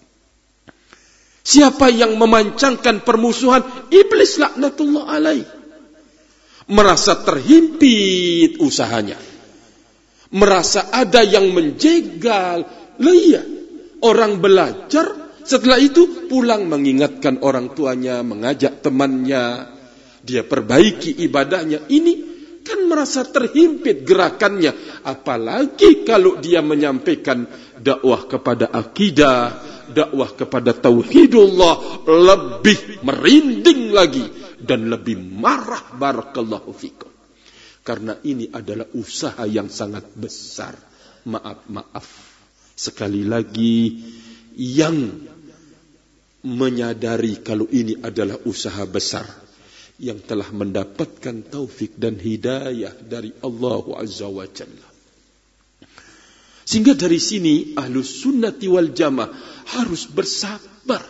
Siapa yang memancangkan permusuhan? Iblis laknatullah alaih. Merasa terhimpit usahanya. merasa ada yang menjegal. Iya, orang belajar, setelah itu pulang mengingatkan orang tuanya, mengajak temannya, dia perbaiki ibadahnya. Ini kan merasa terhimpit gerakannya. Apalagi kalau dia menyampaikan dakwah kepada akidah, dakwah kepada tauhidullah, lebih merinding lagi dan lebih marah. Barakallahu fikum. Karena ini adalah usaha yang sangat besar. Maaf. Sekali lagi, yang menyadari kalau ini adalah usaha besar, yang telah mendapatkan taufik dan hidayah dari Allah Azza wa Jalla. Sehingga dari sini Ahlus Sunnati wal Jamaah harus bersabar.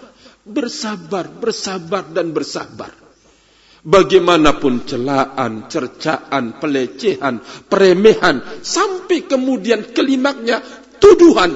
Bagaimanapun celaan, cercaan, pelecehan, peremehan, sampai kemudian klimaknya tuduhan,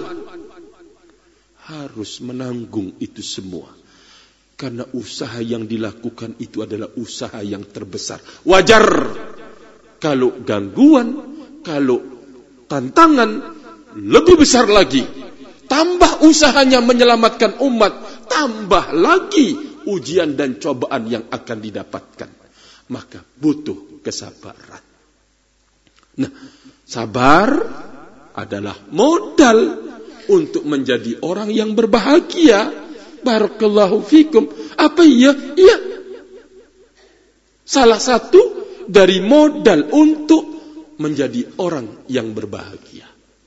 harus menanggung itu semua. Karena usaha yang dilakukan itu adalah usaha yang terbesar. Wajar kalau gangguan, kalau tantangan lebih besar lagi. Tambah usahanya menyelamatkan umat, tambah lagi ujian dan cobaan yang akan didapatkan. Maka butuh kesabaran. Nah, sabar adalah modal untuk menjadi orang yang berbahagia. Barakallahu fikum. Apa iya? Iya. Salah satu dari modal untuk menjadi orang yang berbahagia.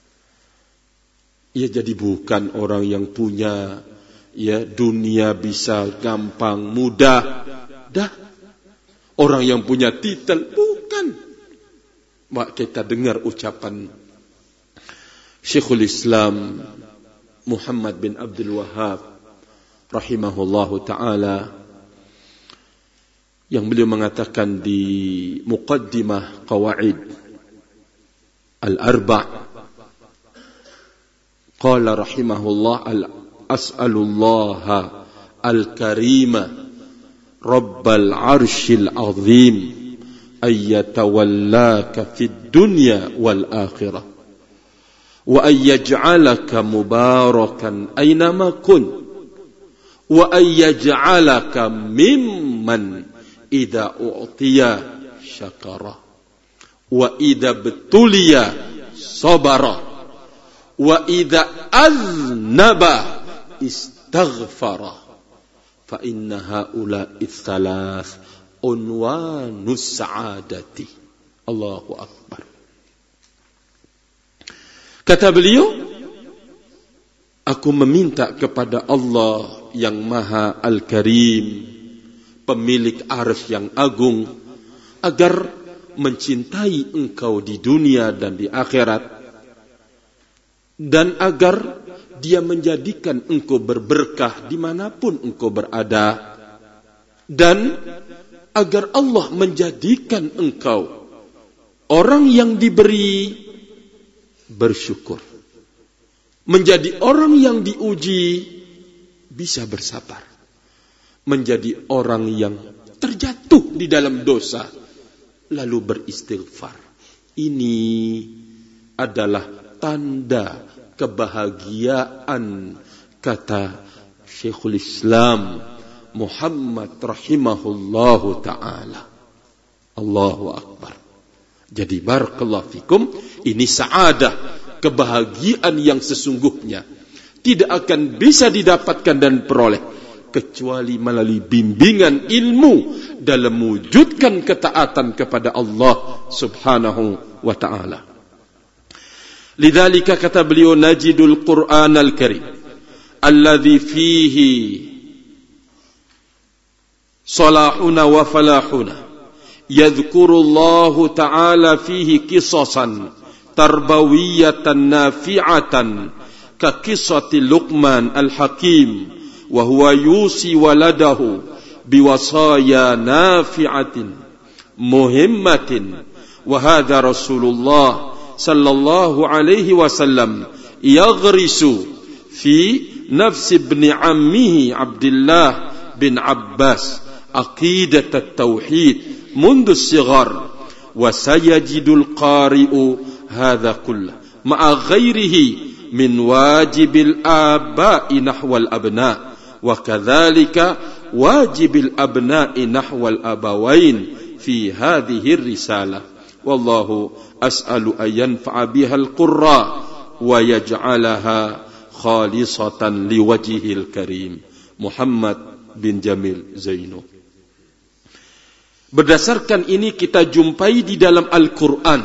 Ya, jadi bukan orang yang punya dunia bisa gampang, mudah. Orang yang punya titel, bukan. Kita dengar ucapan Syekhul Islam Muhammad bin Abdul Wahhab rahimahullahu ta'ala, yang beliau mengatakan di Muqaddimah Qawaid Al-Arba', qala rahimahullah, as'alullaha al-karima rabbal arshil azim ayyatawallaka fid dunya wal akhirah wa ayyaj'alaka mubarakan aynama kun wa ayyaj'alaka mimman idza u'tiya syakara wa idza betuliya sabara wa idza aznaba istaghfara fa inna haula'i thalath unwanus sa'adati. Allahu akbar. Kata beliau, aku meminta kepada Allah yang Maha Al-Karim, pemilik arsy yang agung, agar mencintai engkau di dunia dan di akhirat, dan agar dia menjadikan engkau berberkah dimanapun engkau berada, dan agar Allah menjadikan engkau orang yang diberi bersyukur, menjadi orang yang diuji bisa bersabar, menjadi orang yang terjatuh di dalam dosa lalu beristighfar. Ini adalah tanda kebahagiaan, kata Syekhul Islam Muhammad rahimahullahu ta'ala. Allahu akbar. Jadi barakallahu fikum, ini sa'adah, kebahagiaan yang sesungguhnya tidak akan bisa didapatkan dan peroleh kecuali melalui bimbingan ilmu dalam mewujudkan ketaatan kepada Allah subhanahu wa ta'ala. Lidzalika kata beliau, najidul Qur'an al-Karim alladhi fihi salahuna wa falahuna yadhkurullahu ta'ala fihi qisasan tarbawiyatan nafi'atan ka qissati Luqman al-Hakim wa huwa yusi waladahu biwasaya nafi'atin muhimmatin wa hadha Rasulullah sallallahu alaihi wasallam yaghrisu fi nafsi ibn ammihi Abdullah bin Abbas aqidat at-tauhid mundu as-sighar wa sayajidul qari'u hadza kullah ma'a ghairihi min wajibil aba'i nahwal abna wa kadzalika wajibil abna'i nahwal abawain fi hadhihi risalah wallahu as'alu an yanfa'a bihal qurra wa yaj'alaha khalisatan liwajhihil karim. Muhammad bin Jamil Zaino. Berdasarkan ini kita jumpai di dalam Al-Quran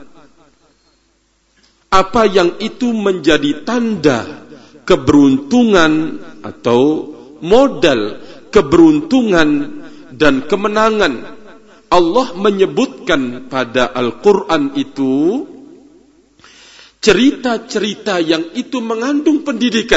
apa yang itu menjadi tanda keberuntungan atau modal keberuntungan dan kemenangan. Allah menyebutkan pada Al-Quran itu cerita-cerita yang itu mengandung pendidikan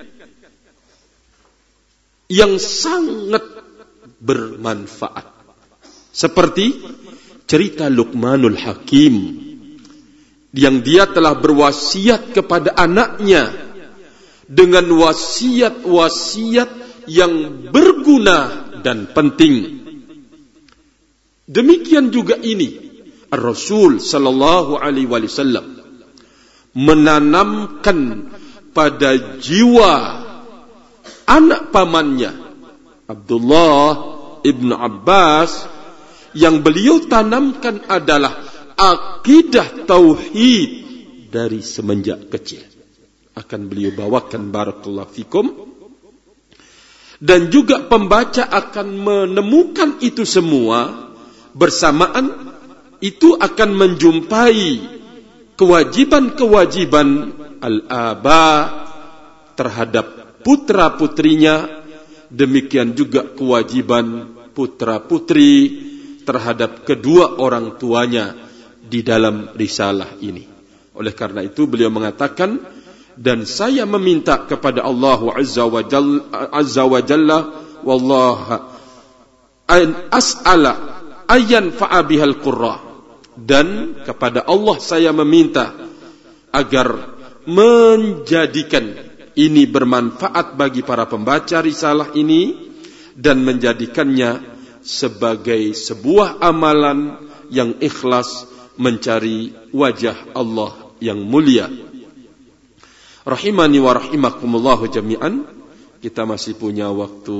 yang sangat bermanfaat. Seperti cerita Luqmanul Hakim yang dia telah berwasiat kepada anaknya dengan wasiat-wasiat yang berguna dan penting. Demikian juga ini Rasul sallallahu alaihi wasallam menanamkan pada jiwa anak pamannya Abdullah ibn Abbas yang beliau tanamkan adalah akidah tauhid dari semenjak kecil. Akan beliau bawakan barakallahu fikum. Dan juga pembaca akan menemukan itu semua bersamaan itu akan menjumpai kewajiban-kewajiban al-aba terhadap putra-putrinya, demikian juga kewajiban putra-putri terhadap kedua orang tuanya di dalam risalah ini. Oleh karena itu beliau mengatakan, dan saya meminta kepada Allah Azza wa Jalla wallaha an as'ala ayyan fa'a bihal qurra, dan kepada Allah saya meminta agar menjadikan ini bermanfaat bagi para pembaca risalah ini dan menjadikannya sebagai sebuah amalan yang ikhlas mencari wajah Allah yang mulia. Rahimani wa rahimakumullahu jami'an. Kita masih punya waktu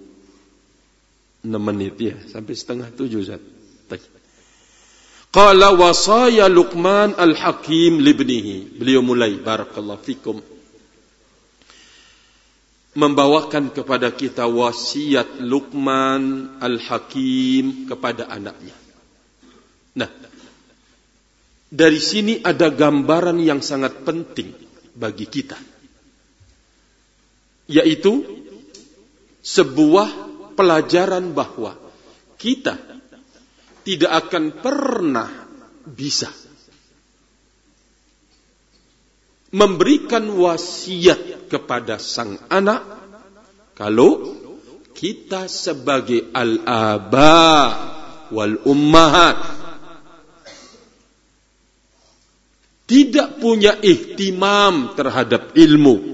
6 menit ya, sampai 6:30 Ustaz. Qala wasaya Luqman al-Hakim libnihi. Beliau mulai barakallahu fikum membawakan kepada kita wasiat Luqman al-Hakim kepada anaknya. Nah, dari sini ada gambaran yang sangat penting bagi kita, yaitu sebuah pelajaran bahwa kita tidak akan pernah bisa memberikan wasiat kepada sang anak kalau kita sebagai al-aba wal ummahat tidak punya ihtimam terhadap ilmu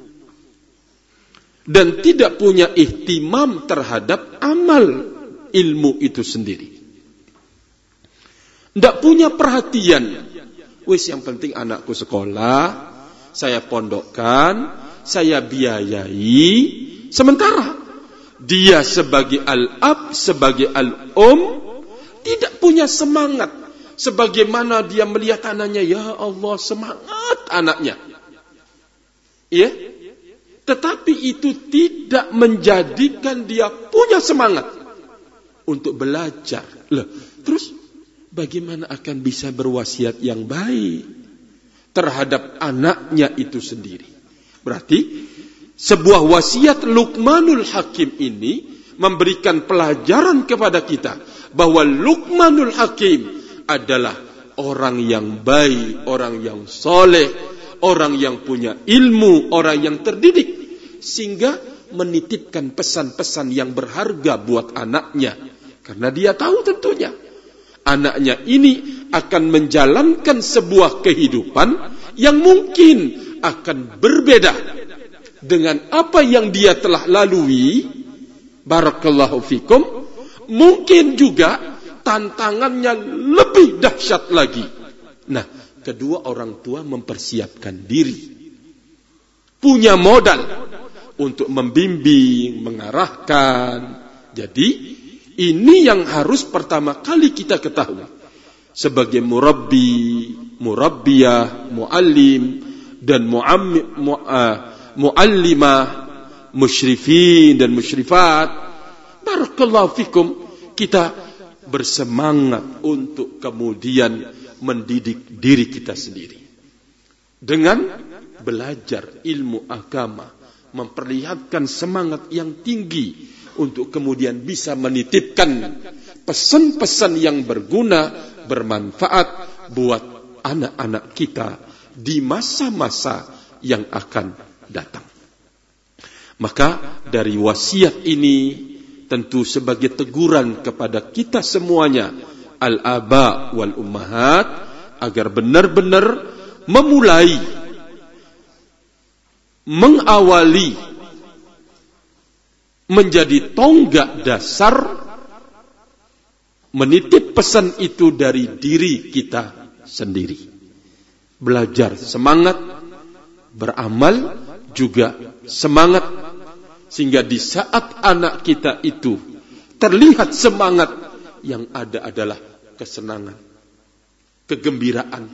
dan tidak punya ihtimam terhadap amal ilmu itu sendiri. Tidak punya perhatian. Wis yang penting anakku sekolah, saya pondokkan, saya biayai. Sementara dia sebagai al-ab, sebagai al-um tidak punya semangat. Sebagaimana dia melihat anaknya, ya Allah semangat anaknya. Ya, tetapi itu tidak menjadikan dia punya semangat untuk belajar. Loh, terus bagaimana akan bisa berwasiat yang baik terhadap anaknya itu sendiri? Berarti sebuah wasiat Luqmanul Hakim ini memberikan pelajaran kepada kita bahwa Luqmanul Hakim adalah orang yang baik, orang yang soleh, orang yang punya ilmu, orang yang terdidik, sehingga menitipkan pesan-pesan yang berharga buat anaknya. Karena dia tahu tentunya anaknya ini akan menjalankan sebuah kehidupan yang mungkin akan berbeda dengan apa yang dia telah lalui. Barakallahu fikum. Mungkin juga tantangannya lebih dahsyat lagi. Nah, kedua orang tua mempersiapkan diri, punya modal untuk membimbing, mengarahkan. Jadi ini yang harus pertama kali kita ketahui sebagai murabbi, murabbiyah, muallim dan muallimah, musyrifin dan musyrifat. Barakallahu fikum, kita bersemangat untuk kemudian mendidik diri kita sendiri dengan belajar ilmu agama, memperlihatkan semangat yang tinggi untuk kemudian bisa menitipkan pesan-pesan yang berguna, bermanfaat buat anak-anak kita di masa-masa yang akan datang. Maka dari wasiat ini tentu sebagai teguran kepada kita semuanya, al-aba wal ummahat, agar benar-benar memulai, mengawali, menjadi tonggak dasar menitip pesan itu dari diri kita sendiri. Belajar semangat, beramal juga semangat, sehingga di saat anak kita itu terlihat semangat, yang ada adalah kesenangan, kegembiraan,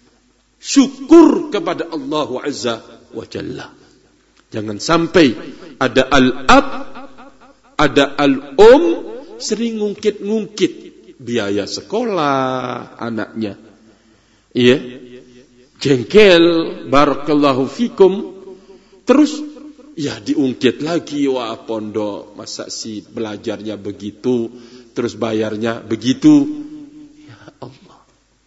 syukur kepada Allah Azza wa Jalla. Jangan sampai ada al-ab, ada al-um sering ngungkit-ngungkit biaya sekolah anaknya. Iya. Jengkel, barakallahu fikum. Terus ya diungkit lagi, wah pondok masa sih belajarnya begitu, terus bayarnya begitu. Ya Allah.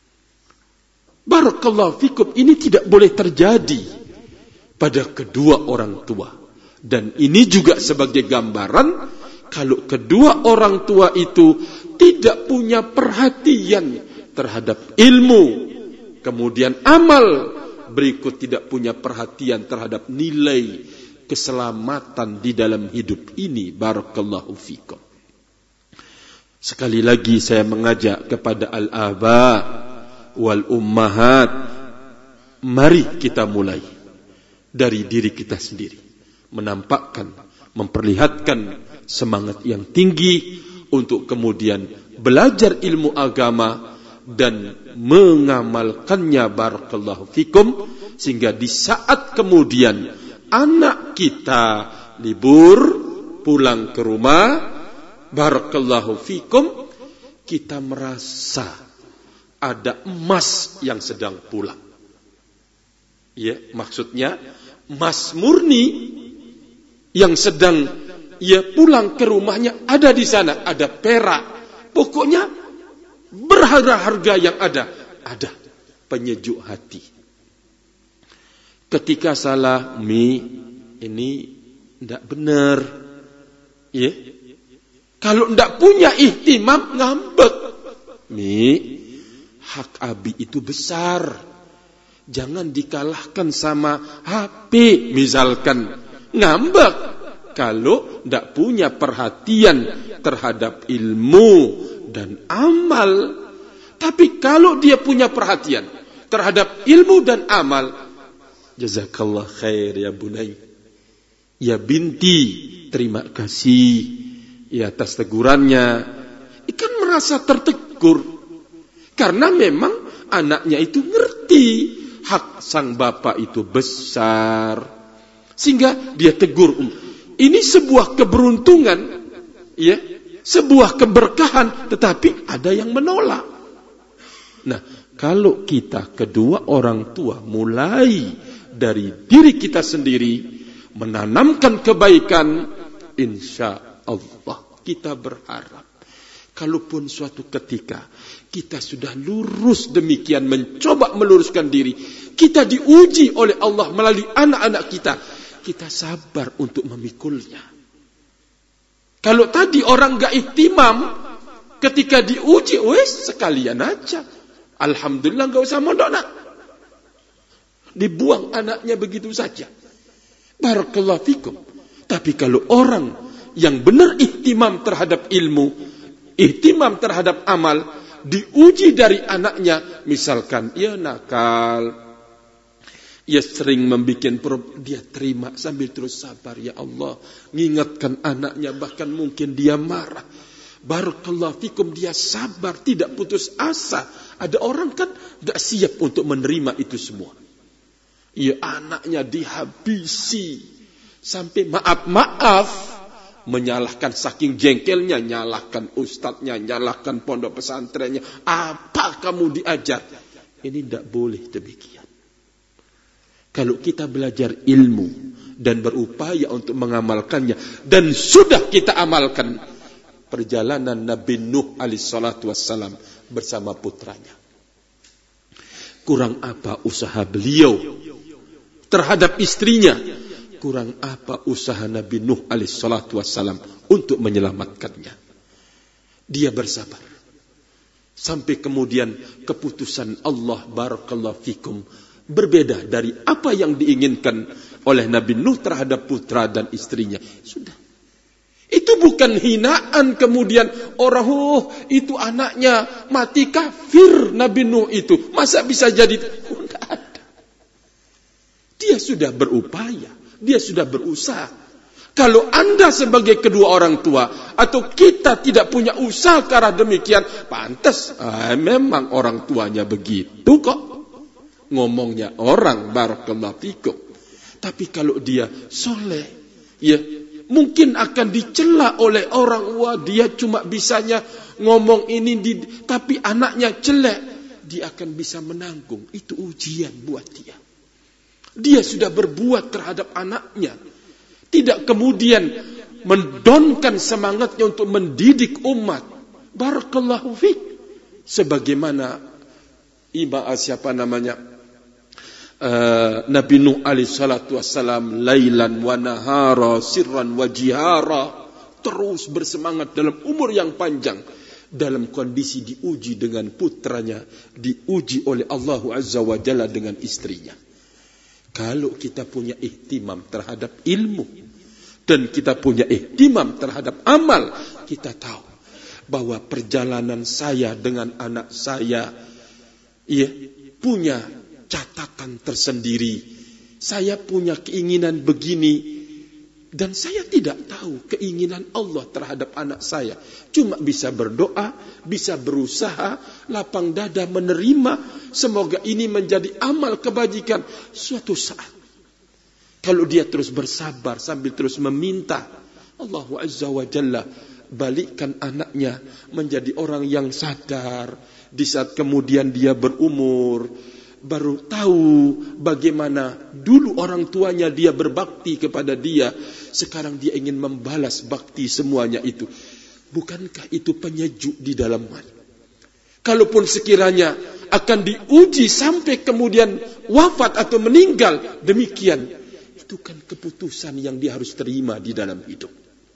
Barakallahu fikum, ini tidak boleh terjadi pada kedua orang tua. Dan ini juga sebagai gambaran kalau kedua orang tua itu tidak punya perhatian terhadap ilmu, kemudian amal, berikut tidak punya perhatian terhadap nilai keselamatan di dalam hidup ini. Barakallahu fikum. Sekali lagi saya mengajak kepada al-aba wal ummahat, mari kita mulai dari diri kita sendiri, menampakkan, memperlihatkan semangat yang tinggi untuk kemudian belajar ilmu agama dan mengamalkannya. Barakallahu fikum, sehingga di saat kemudian anak kita libur pulang ke rumah, barakallahu fikum, kita merasa ada emas yang sedang pulang. Ya, maksudnya emas murni yang sedang pulang ke rumahnya, ada di sana, ada perak, pokoknya berharga-harga yang ada penyejuk hati. Ketika salah, ini tidak benar. Ya. Kalau tidak punya ihtimam, ngambek. Hak abi itu besar. Jangan dikalahkan sama HP misalkan. Ngambek. Kalau tidak punya perhatian terhadap ilmu dan amal. Tapi kalau dia punya perhatian terhadap ilmu dan amal, jazakallah khair ya bunai, ya binti, terima kasih ya atas tegurannya. Ikan merasa tertegur karena memang anaknya itu ngerti hak sang bapak itu besar, sehingga dia tegur. Ini sebuah keberuntungan, ya, sebuah keberkahan, tetapi ada yang menolak. Nah, kalau kita kedua orang tua mulai dari diri kita sendiri menanamkan kebaikan, insya Allah kita berharap kalaupun suatu ketika kita sudah lurus demikian mencoba meluruskan diri, kita diuji oleh Allah melalui anak-anak kita sabar untuk memikulnya. Kalau tadi orang gak ihtimam, ketika diuji, sekalian aja, alhamdulillah gak usah mondok nak, dibuang anaknya begitu saja. Barakallahu fikum. Tapi kalau orang yang benar ihtimam terhadap ilmu, ihtimam terhadap amal, diuji dari anaknya. Misalkan ia nakal, ia sering membuat problem, dia terima sambil terus sabar. Ya Allah, mengingatkan anaknya, bahkan mungkin dia marah. Barakallahu fikum, dia sabar, tidak putus asa. Ada orang kan tidak siap untuk menerima itu semua. Ya, anaknya dihabisi sampai maaf menyalahkan, saking jengkelnya, nyalahkan ustadznya, nyalahkan pondok pesantrennya. Apa kamu diajar? Ini tidak boleh demikian. Kalau kita belajar ilmu dan berupaya untuk mengamalkannya, dan sudah kita amalkan, perjalanan Nabi Nuh alaihissalatu wassalam bersama putranya, kurang apa usaha beliau terhadap istrinya, kurang apa usaha Nabi Nuh alaihissalatu wassalam untuk menyelamatkannya. Dia bersabar sampai kemudian keputusan Allah barakallahu fikum berbeda dari apa yang diinginkan oleh Nabi Nuh terhadap putra dan istrinya. Sudah. Itu bukan hinaan kemudian orang, itu anaknya mati kafir Nabi Nuh itu. Masa bisa jadi? Tidak ada. Dia sudah berupaya, dia sudah berusaha. Kalau Anda sebagai kedua orang tua atau kita tidak punya usaha ke arah demikian, pantas memang orang tuanya begitu kok. Ngomongnya orang, barakallahu fikum. Tapi kalau dia soleh, ya mungkin akan dicela oleh orang. Wah, dia cuma bisanya ngomong ini, tapi anaknya jelek. Dia akan bisa menanggung. Itu ujian buat dia. Dia sudah berbuat terhadap anaknya. Tidak kemudian mendonkan semangatnya untuk mendidik umat. Barakallahu fiik. Sebagaimana Nabi Nuh alaihissalatu wassalam, lailan wa nahara, sirran wa jihara, terus bersemangat dalam umur yang panjang, dalam kondisi diuji dengan putranya, diuji oleh Allah Azza wa Jalla dengan istrinya. Kalau kita punya ihtimam terhadap ilmu dan kita punya ihtimam terhadap amal, kita tahu bahwa perjalanan saya dengan anak saya punya catatan tersendiri. Saya punya keinginan begini dan saya tidak tahu keinginan Allah terhadap anak saya. Cuma bisa berdoa, bisa berusaha, lapang dada menerima. Semoga ini menjadi amal kebajikan suatu saat. Kalau dia terus bersabar sambil terus meminta, Allah Azza wa Jalla balikkan anaknya menjadi orang yang sadar. Di saat kemudian dia berumur, baru tahu bagaimana dulu orang tuanya dia berbakti kepada dia. Sekarang dia ingin membalas bakti semuanya itu. Bukankah itu penyejuk di dalam hati? Kalaupun sekiranya akan diuji sampai kemudian wafat atau meninggal, demikian. Itu kan keputusan yang dia harus terima di dalam hidup.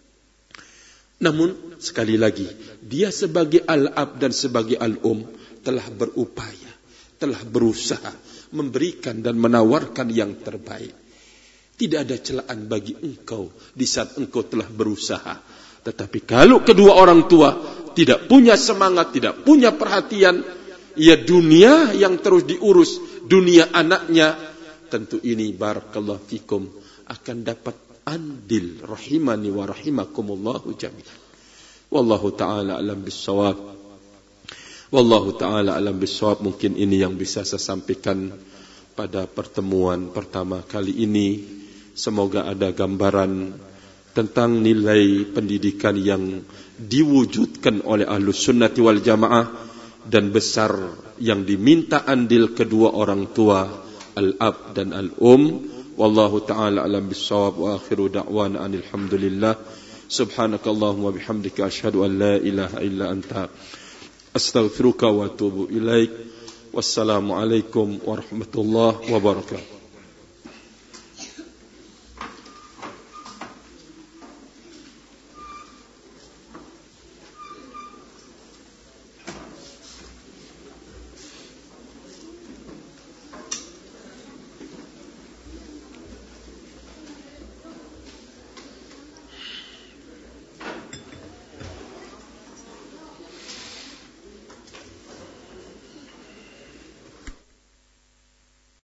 Namun sekali lagi, dia sebagai al-ab dan sebagai al-um telah berupaya, telah berusaha memberikan dan menawarkan yang terbaik. Tidak ada celaan bagi engkau di saat engkau telah berusaha. Tetapi kalau kedua orang tua tidak punya semangat, tidak punya perhatian, ya dunia yang terus diurus, dunia anaknya, tentu ini barakallahu fikum akan dapat andil rahimani wa rahimakumullahu jami'an. Wallahu ta'ala alam bissawab. Wallahu ta'ala alam bissawab. Mungkin ini yang bisa saya sampaikan pada pertemuan pertama kali ini. Semoga ada gambaran tentang nilai pendidikan yang diwujudkan oleh Ahlus Sunnati wal Jamaah dan besar yang diminta andil kedua orang tua, al-ab dan al-um. Wallahu ta'ala alam bissawab wa akhiru da'wana anil hamdulillah. Subhanakallahumma bihamdika asyhadu an la ilaha illa anta astaghfiruka wa atubu ilaik. Wassalamu alaikum warahmatullahi wabarakatuh.